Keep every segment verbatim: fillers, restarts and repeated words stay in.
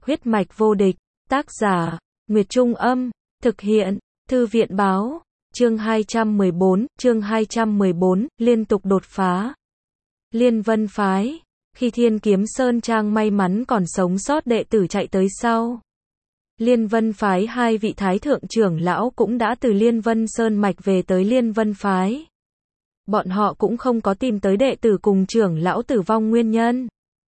Huyết mạch vô địch, tác giả, Nguyệt Trung Âm, thực hiện, Thư viện Báo, chương hai trăm mười bốn, chương hai trăm mười bốn, liên tục đột phá. Liên Vân Phái, khi Thiên Kiếm Sơn Trang may mắn còn sống sót đệ tử chạy tới sau. Liên Vân Phái hai vị thái thượng trưởng lão cũng đã từ Liên Vân Sơn Mạch về tới Liên Vân Phái. Bọn họ cũng không có tìm tới đệ tử cùng trưởng lão tử vong nguyên nhân.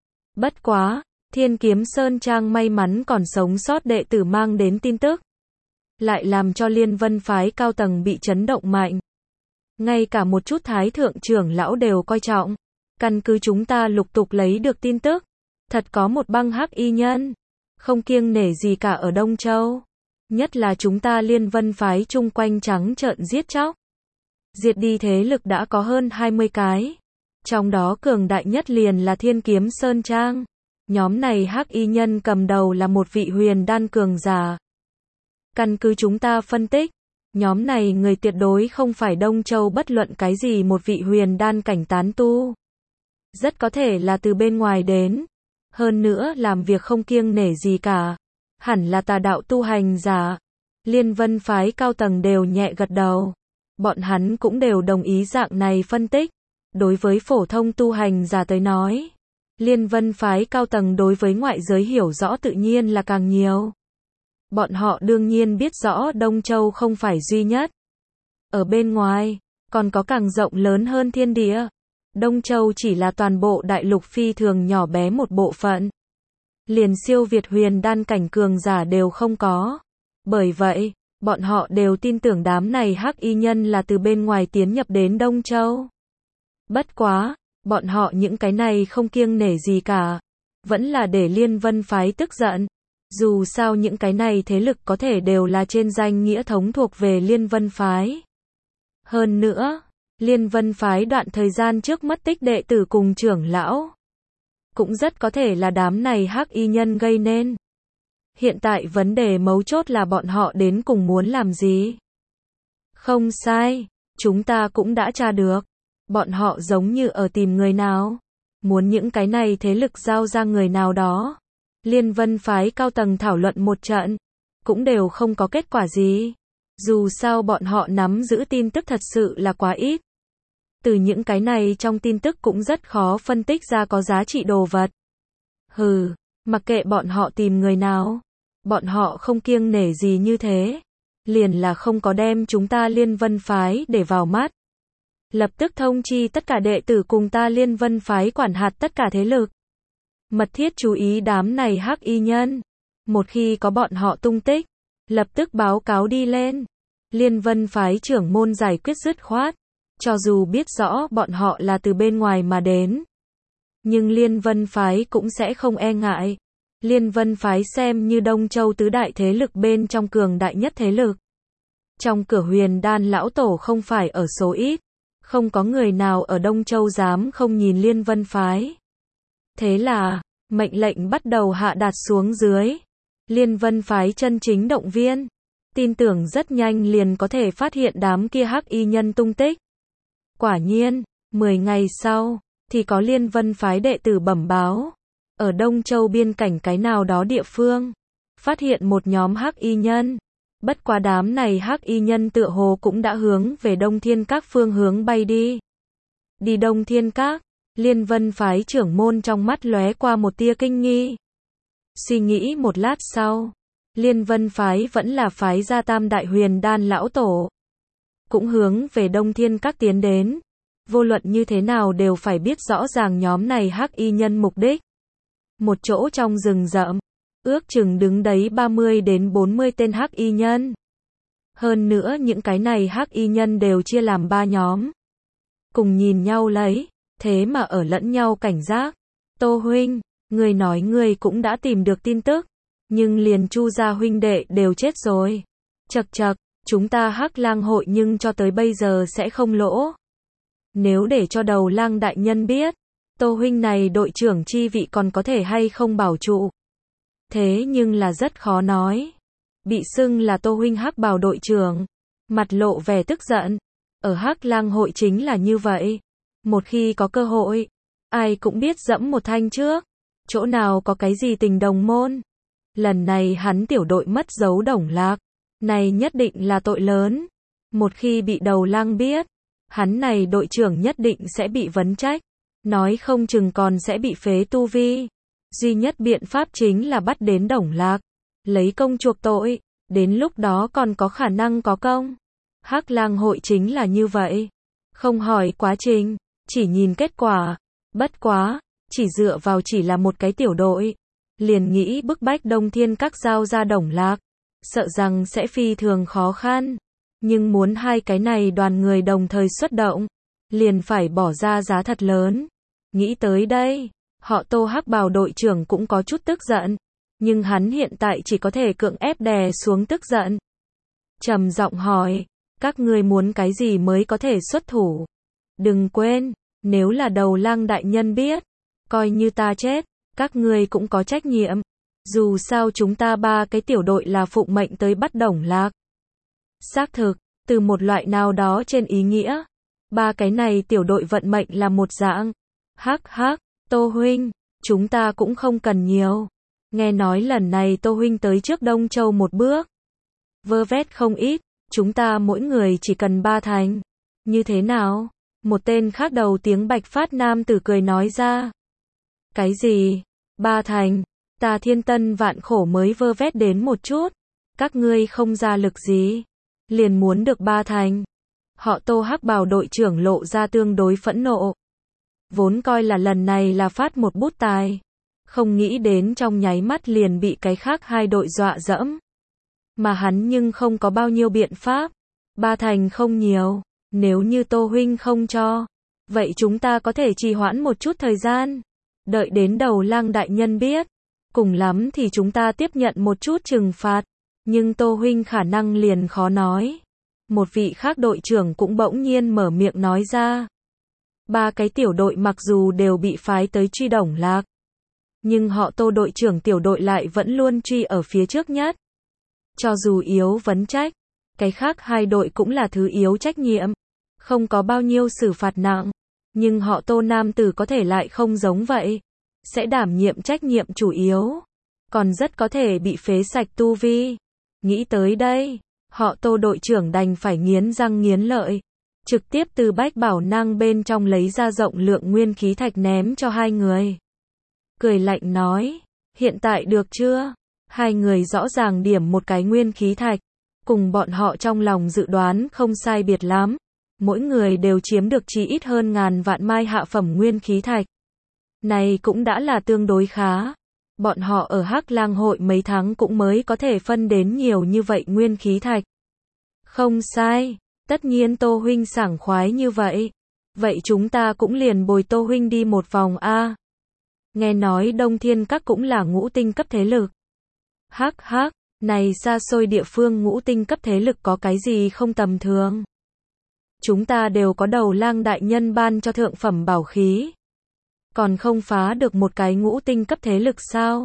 Bất quá, Thiên Kiếm Sơn Trang may mắn còn sống sót đệ tử mang đến tin tức, lại làm cho Liên Vân Phái cao tầng bị chấn động mạnh. Ngay cả một chút thái thượng trưởng lão đều coi trọng. Căn cứ chúng ta lục tục lấy được tin tức, thật có một băng hắc y nhân, không kiêng nể gì cả ở Đông Châu. Nhất là chúng ta Liên Vân Phái chung quanh trắng trợn giết chóc. Diệt đi thế lực đã có hơn hai mươi cái. Trong đó cường đại nhất liền là Thiên Kiếm Sơn Trang. Nhóm này hắc y nhân cầm đầu là một vị huyền đan cường giả. Căn cứ chúng ta phân tích, nhóm này người tuyệt đối không phải Đông Châu bất luận cái gì một vị huyền đan cảnh tán tu. Rất có thể là từ bên ngoài đến. Hơn nữa làm việc không kiêng nể gì cả. Hẳn là tà đạo tu hành giả. Liên Vân Phái cao tầng đều nhẹ gật đầu. Bọn hắn cũng đều đồng ý dạng này phân tích. Đối với phổ thông tu hành giả tới nói, Liên Vân Phái cao tầng đối với ngoại giới hiểu rõ tự nhiên là càng nhiều. Bọn họ đương nhiên biết rõ Đông Châu không phải duy nhất. Ở bên ngoài, còn có càng rộng lớn hơn thiên địa. Đông Châu chỉ là toàn bộ đại lục phi thường nhỏ bé một bộ phận. Liền siêu việt huyền đan cảnh cường giả đều không có. Bởi vậy, bọn họ đều tin tưởng đám này hắc y nhân là từ bên ngoài tiến nhập đến Đông Châu. Bất quá, bọn họ những cái này không kiêng nể gì cả. Vẫn là để Liên Vân Phái tức giận. Dù sao những cái này thế lực có thể đều là trên danh nghĩa thống thuộc về Liên Vân Phái. Hơn nữa, Liên Vân Phái đoạn thời gian trước mất tích đệ tử cùng trưởng lão, cũng rất có thể là đám này hắc y nhân gây nên. Hiện tại vấn đề mấu chốt là bọn họ đến cùng muốn làm gì? Không sai, chúng ta cũng đã tra được. Bọn họ giống như ở tìm người nào. Muốn những cái này thế lực giao ra người nào đó. Liên Vân Phái cao tầng thảo luận một trận, cũng đều không có kết quả gì. Dù sao bọn họ nắm giữ tin tức thật sự là quá ít. Từ những cái này trong tin tức cũng rất khó phân tích ra có giá trị đồ vật. Hừ, mặc kệ bọn họ tìm người nào, bọn họ không kiêng nể gì như thế. Liền là không có đem chúng ta Liên Vân Phái để vào mắt. Lập tức thông chi tất cả đệ tử cùng ta Liên Vân Phái quản hạt tất cả thế lực. Mật thiết chú ý đám này hắc y nhân. Một khi có bọn họ tung tích, lập tức báo cáo đi lên. Liên Vân Phái trưởng môn giải quyết dứt khoát. Cho dù biết rõ bọn họ là từ bên ngoài mà đến, nhưng Liên Vân Phái cũng sẽ không e ngại. Liên Vân Phái xem như Đông Châu tứ đại thế lực bên trong cường đại nhất thế lực. Trong cửa huyền đan lão tổ không phải ở số ít. Không có người nào ở Đông Châu dám không nhìn Liên Vân Phái. Thế là, mệnh lệnh bắt đầu hạ đạt xuống dưới. Liên Vân Phái chân chính động viên. Tin tưởng rất nhanh liền có thể phát hiện đám kia hắc y nhân tung tích. Quả nhiên, mười ngày sau, thì có Liên Vân Phái đệ tử bẩm báo. Ở Đông Châu biên cảnh cái nào đó địa phương, phát hiện một nhóm hắc y nhân. Bất quá đám này hắc y nhân tựa hồ cũng đã hướng về Đông Thiên Các phương hướng bay đi. Đi Đông Thiên Các, Liên Vân Phái trưởng môn trong mắt lóe qua một tia kinh nghi. Suy nghĩ một lát sau, Liên Vân Phái vẫn là phái gia tam đại huyền đan lão tổ. Cũng hướng về Đông Thiên Các tiến đến. Vô luận như thế nào đều phải biết rõ ràng nhóm này hắc y nhân mục đích. Một chỗ trong rừng rậm, ước chừng đứng đấy ba mươi đến bốn mươi tên hắc y nhân. Hơn nữa những cái này hắc y nhân đều chia làm ba nhóm. Cùng nhìn nhau lấy, thế mà ở lẫn nhau cảnh giác. Tô huynh, người nói người cũng đã tìm được tin tức, nhưng liền Chu gia huynh đệ đều chết rồi. Chậc chậc, chúng ta Hắc Lang hội nhưng cho tới bây giờ sẽ không lỗ. Nếu để cho Đầu Lang đại nhân biết, Tô huynh này đội trưởng chi vị còn có thể hay không bảo trụ. Thế nhưng là rất khó nói. Bị xưng là Tô huynh Hắc Bào đội trưởng, mặt lộ vẻ tức giận. Ở Hắc Lang hội chính là như vậy. Một khi có cơ hội, ai cũng biết dẫm một thanh trước. Chỗ nào có cái gì tình đồng môn. Lần này hắn tiểu đội mất dấu Đồng Lạc, này nhất định là tội lớn. Một khi bị Đầu Lang biết, hắn này đội trưởng nhất định sẽ bị vấn trách, nói không chừng còn sẽ bị phế tu vi. Duy nhất biện pháp chính là bắt đến Đồng Lạc, lấy công chuộc tội, đến lúc đó còn có khả năng có công. Hắc Lang hội chính là như vậy, không hỏi quá trình, chỉ nhìn kết quả. Bất quá, chỉ dựa vào chỉ là một cái tiểu đội, liền nghĩ bức bách Đông Thiên Các giao ra Đồng Lạc, sợ rằng sẽ phi thường khó khăn. Nhưng muốn hai cái này đoàn người đồng thời xuất động, liền phải bỏ ra giá thật lớn. Nghĩ tới đây, họ Tô Hắc Bào đội trưởng cũng có chút tức giận, nhưng hắn hiện tại chỉ có thể cưỡng ép đè xuống tức giận. Trầm giọng hỏi, các ngươi muốn cái gì mới có thể xuất thủ? Đừng quên, nếu là Đầu Lang đại nhân biết, coi như ta chết, các ngươi cũng có trách nhiệm. Dù sao chúng ta ba cái tiểu đội là phụng mệnh tới bắt Đồng Lạc. Xác thực, từ một loại nào đó trên ý nghĩa, ba cái này tiểu đội vận mệnh là một dạng. Hắc hắc, Tô huynh, chúng ta cũng không cần nhiều. Nghe nói lần này Tô huynh tới trước Đông Châu một bước, vơ vét không ít, chúng ta mỗi người chỉ cần ba thành. Như thế nào? Một tên khác đầu tiếng bạch phát nam tử cười nói ra. Cái gì? Ba thành? Ta thiên tân vạn khổ mới vơ vét đến một chút. Các ngươi không ra lực gì, liền muốn được ba thành. Họ Tô Hắc Bào đội trưởng lộ ra tương đối phẫn nộ. Vốn coi là lần này là phát một bút tài, không nghĩ đến trong nháy mắt liền bị cái khác hai đội dọa dẫm. Mà hắn nhưng không có bao nhiêu biện pháp. Ba thành không nhiều, nếu như Tô huynh không cho, vậy chúng ta có thể trì hoãn một chút thời gian, đợi đến Đầu Lang đại nhân biết, cùng lắm thì chúng ta tiếp nhận một chút trừng phạt, nhưng Tô huynh khả năng liền khó nói. Một vị khác đội trưởng cũng bỗng nhiên mở miệng nói ra. Ba cái tiểu đội mặc dù đều bị phái tới truy Đồng Lạc, nhưng họ Tô đội trưởng tiểu đội lại vẫn luôn truy ở phía trước nhất. Cho dù yếu vấn trách, cái khác hai đội cũng là thứ yếu trách nhiệm, không có bao nhiêu xử phạt nặng, nhưng họ Tô nam tử có thể lại không giống vậy, sẽ đảm nhiệm trách nhiệm chủ yếu, còn rất có thể bị phế sạch tu vi. Nghĩ tới đây, họ Tô đội trưởng đành phải nghiến răng nghiến lợi, trực tiếp từ bách bảo năng bên trong lấy ra rộng lượng nguyên khí thạch ném cho hai người. Cười lạnh nói, hiện tại được chưa? Hai người rõ ràng điểm một cái nguyên khí thạch, cùng bọn họ trong lòng dự đoán không sai biệt lắm. Mỗi người đều chiếm được chỉ ít hơn ngàn vạn mai hạ phẩm nguyên khí thạch. Này cũng đã là tương đối khá. Bọn họ ở Hắc Lang hội mấy tháng cũng mới có thể phân đến nhiều như vậy nguyên khí thạch. Không sai, tất nhiên Tô huynh sảng khoái như vậy. Vậy chúng ta cũng liền bồi Tô huynh đi một vòng a. Nghe nói Đông Thiên Các cũng là ngũ tinh cấp thế lực. Hắc hắc, này xa xôi địa phương ngũ tinh cấp thế lực có cái gì không tầm thường. Chúng ta đều có Đầu Lang đại nhân ban cho thượng phẩm bảo khí. Còn không phá được một cái ngũ tinh cấp thế lực sao?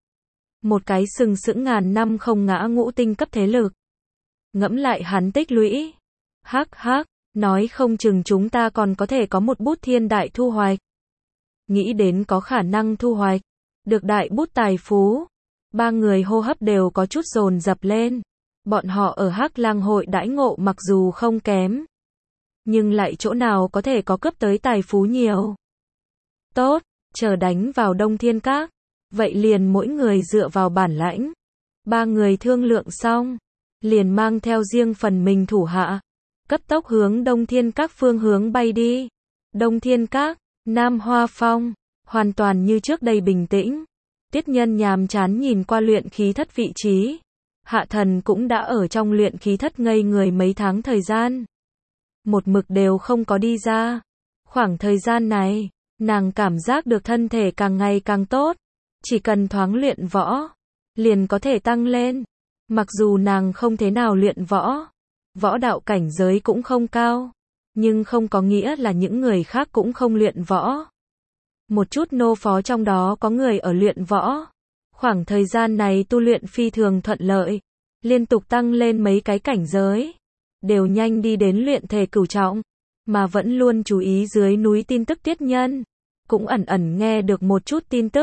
Một cái sừng sững ngàn năm không ngã ngũ tinh cấp thế lực. Ngẫm lại hắn tích lũy. Hắc hắc, nói không chừng chúng ta còn có thể có một bút thiên đại thu hoạch. Nghĩ đến có khả năng thu hoạch được đại bút tài phú, ba người hô hấp đều có chút dồn dập lên. Bọn họ ở Hắc Lang hội đãi ngộ mặc dù không kém, nhưng lại chỗ nào có thể có cấp tới tài phú nhiều. Tốt, chờ đánh vào Đông Thiên Các, vậy liền mỗi người dựa vào bản lãnh. Ba người thương lượng xong, liền mang theo riêng phần mình thủ hạ, cấp tốc hướng Đông Thiên Các phương hướng bay đi. Đông Thiên Các, Nam Hoa Phong, hoàn toàn như trước đây bình tĩnh. Tiết Nhân nhàm chán nhìn qua luyện khí thất vị trí. Hạ Thần cũng đã ở trong luyện khí thất ngây người mấy tháng thời gian, một mực đều không có đi ra. Khoảng thời gian này, nàng cảm giác được thân thể càng ngày càng tốt, chỉ cần thoáng luyện võ, liền có thể tăng lên. Mặc dù nàng không thế nào luyện võ, võ đạo cảnh giới cũng không cao, nhưng không có nghĩa là những người khác cũng không luyện võ. Một chút nô phó trong đó có người ở luyện võ. Khoảng thời gian này tu luyện phi thường thuận lợi, liên tục tăng lên mấy cái cảnh giới, đều nhanh đi đến luyện thể cửu trọng, mà vẫn luôn chú ý dưới núi tin tức Tiết Nhân, cũng ẩn ẩn nghe được một chút tin tức.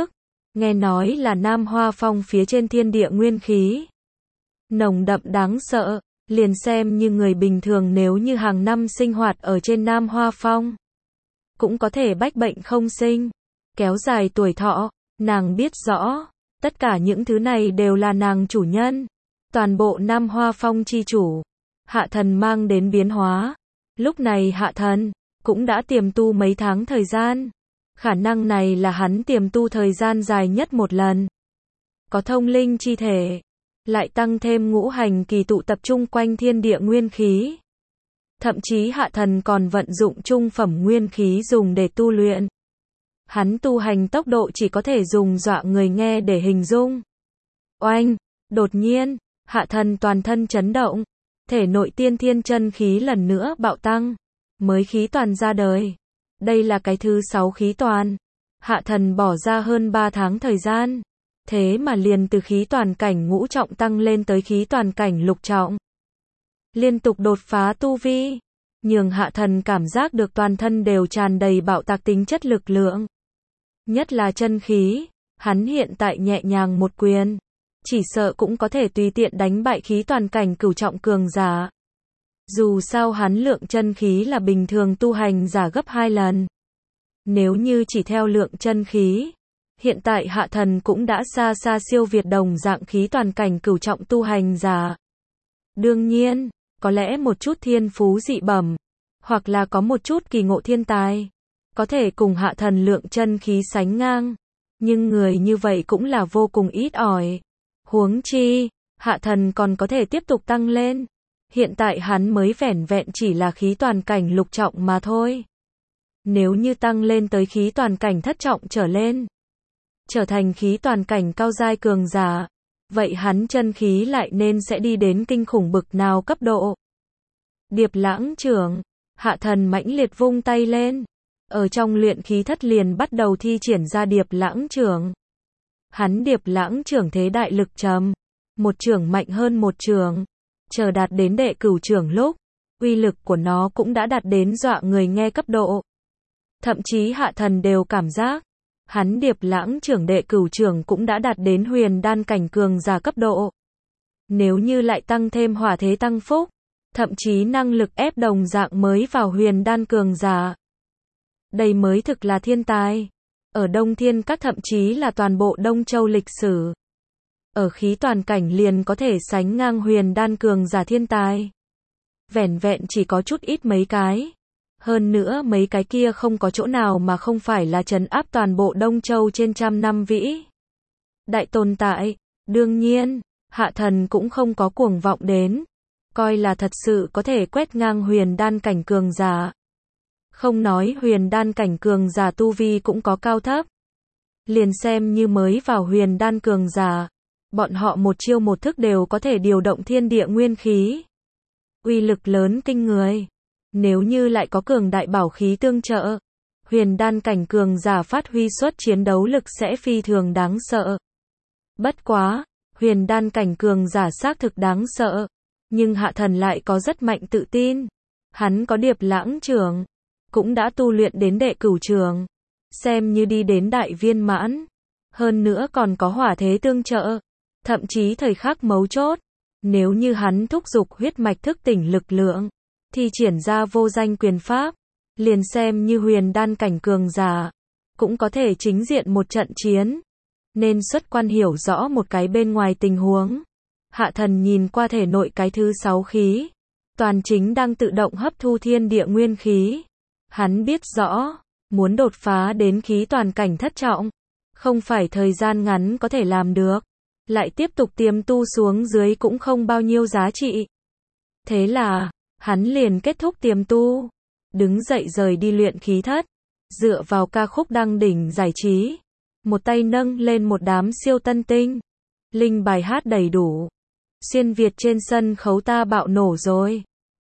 nghe nói là Nam Hoa Phong phía trên thiên địa nguyên khí. Nồng đậm đáng sợ, liền xem như người bình thường nếu như hàng năm sinh hoạt ở trên Nam Hoa Phong. Cũng có thể bách bệnh không sinh, kéo dài tuổi thọ, nàng biết rõ, tất cả những thứ này đều là nàng chủ nhân. Toàn bộ Nam Hoa Phong chi chủ, Hạ Thần mang đến biến hóa. Lúc này Hạ Thần cũng đã tiềm tu mấy tháng thời gian. Khả năng này là hắn tiềm tu thời gian dài nhất một lần. Có thông linh chi thể, lại tăng thêm ngũ hành kỳ tụ tập trung quanh thiên địa nguyên khí. Thậm chí Hạ Thần còn vận dụng trung phẩm nguyên khí dùng để tu luyện. Hắn tu hành tốc độ chỉ có thể dùng dọa người nghe để hình dung. Oanh, đột nhiên, Hạ Thần toàn thân chấn động, thể nội tiên thiên chân khí lần nữa bạo tăng, mới khí toàn ra đời. Đây là cái thứ sáu khí toàn. Hạ Thần bỏ ra hơn ba tháng thời gian, thế mà liền từ khí toàn cảnh ngũ trọng tăng lên tới khí toàn cảnh lục trọng. Liên tục đột phá tu vi, nhường Hạ Thần cảm giác được toàn thân đều tràn đầy bạo tạc tính chất lực lượng. Nhất là chân khí, hắn hiện tại nhẹ nhàng một quyền, chỉ sợ cũng có thể tùy tiện đánh bại khí toàn cảnh cửu trọng cường giả. Dù sao hắn lượng chân khí là bình thường tu hành giả gấp hai lần. Nếu như chỉ theo lượng chân khí, hiện tại Hạ Thần cũng đã xa xa siêu việt đồng dạng khí toàn cảnh cửu trọng tu hành giả. Đương nhiên, có lẽ một chút thiên phú dị bẩm, hoặc là có một chút kỳ ngộ thiên tài, có thể cùng Hạ Thần lượng chân khí sánh ngang, nhưng người như vậy cũng là vô cùng ít ỏi. Huống chi, Hạ Thần còn có thể tiếp tục tăng lên. Hiện tại hắn mới vẻn vẹn chỉ là khí toàn cảnh lục trọng mà thôi. Nếu như tăng lên tới khí toàn cảnh thất trọng trở lên, trở thành khí toàn cảnh cao giai cường giả, vậy hắn chân khí lại nên sẽ đi đến kinh khủng bực nào cấp độ. Điệp lãng trưởng, Hạ Thần mãnh liệt vung tay lên, ở trong luyện khí thất liền bắt đầu thi triển ra điệp lãng trưởng. Hắn điệp lãng trưởng thế đại lực trầm, một trưởng mạnh hơn một trưởng, chờ đạt đến đệ cửu trưởng lúc, uy lực của nó cũng đã đạt đến dọa người nghe cấp độ. Thậm chí Hạ Thần đều cảm giác, hắn điệp lãng trưởng đệ cửu trưởng cũng đã đạt đến huyền đan cảnh cường giả cấp độ. Nếu như lại tăng thêm hỏa thế tăng phúc, thậm chí năng lực ép đồng dạng mới vào huyền đan cường giả. Đây mới thực là thiên tài. Ở Đông Thiên Các thậm chí là toàn bộ Đông Châu lịch sử. Ở khí toàn cảnh liền có thể sánh ngang huyền đan cường giả thiên tài. Vẻn vẹn chỉ có chút ít mấy cái. Hơn nữa mấy cái kia không có chỗ nào mà không phải là trấn áp toàn bộ Đông Châu trên trăm năm vĩ đại tồn tại. Đương nhiên, Hạ Thần cũng không có cuồng vọng đến, coi là thật sự có thể quét ngang huyền đan cảnh cường giả. Không nói huyền đan cảnh cường giả tu vi cũng có cao thấp. Liền xem như mới vào huyền đan cường giả, bọn họ một chiêu một thức đều có thể điều động thiên địa nguyên khí. Uy lực lớn kinh người. Nếu như lại có cường đại bảo khí tương trợ, huyền đan cảnh cường giả phát huy suất chiến đấu lực sẽ phi thường đáng sợ. Bất quá, huyền đan cảnh cường giả xác thực đáng sợ, nhưng Hạ Thần lại có rất mạnh tự tin. Hắn có điệp lãng trưởng, cũng đã tu luyện đến đệ cửu trưởng, xem như đi đến đại viên mãn. Hơn nữa còn có hỏa thế tương trợ, thậm chí thời khắc mấu chốt, nếu như hắn thúc giục huyết mạch thức tỉnh lực lượng, thi triển ra vô danh quyền pháp, liền xem như huyền đan cảnh cường giả, cũng có thể chính diện một trận chiến. Nên xuất quan hiểu rõ một cái bên ngoài tình huống. Hạ Thần nhìn qua thể nội cái thứ sáu khí, toàn chính đang tự động hấp thu thiên địa nguyên khí. Hắn biết rõ, muốn đột phá đến khí toàn cảnh thất trọng, không phải thời gian ngắn có thể làm được, lại tiếp tục tiềm tu xuống dưới cũng không bao nhiêu giá trị. Thế là, hắn liền kết thúc tiềm tu, đứng dậy rời đi luyện khí thất, dựa vào ca khúc đăng đỉnh giải trí, một tay nâng lên một đám siêu tân tinh, linh bài hát đầy đủ. Xuyên Việt trên sân khấu ta bạo nổ rồi.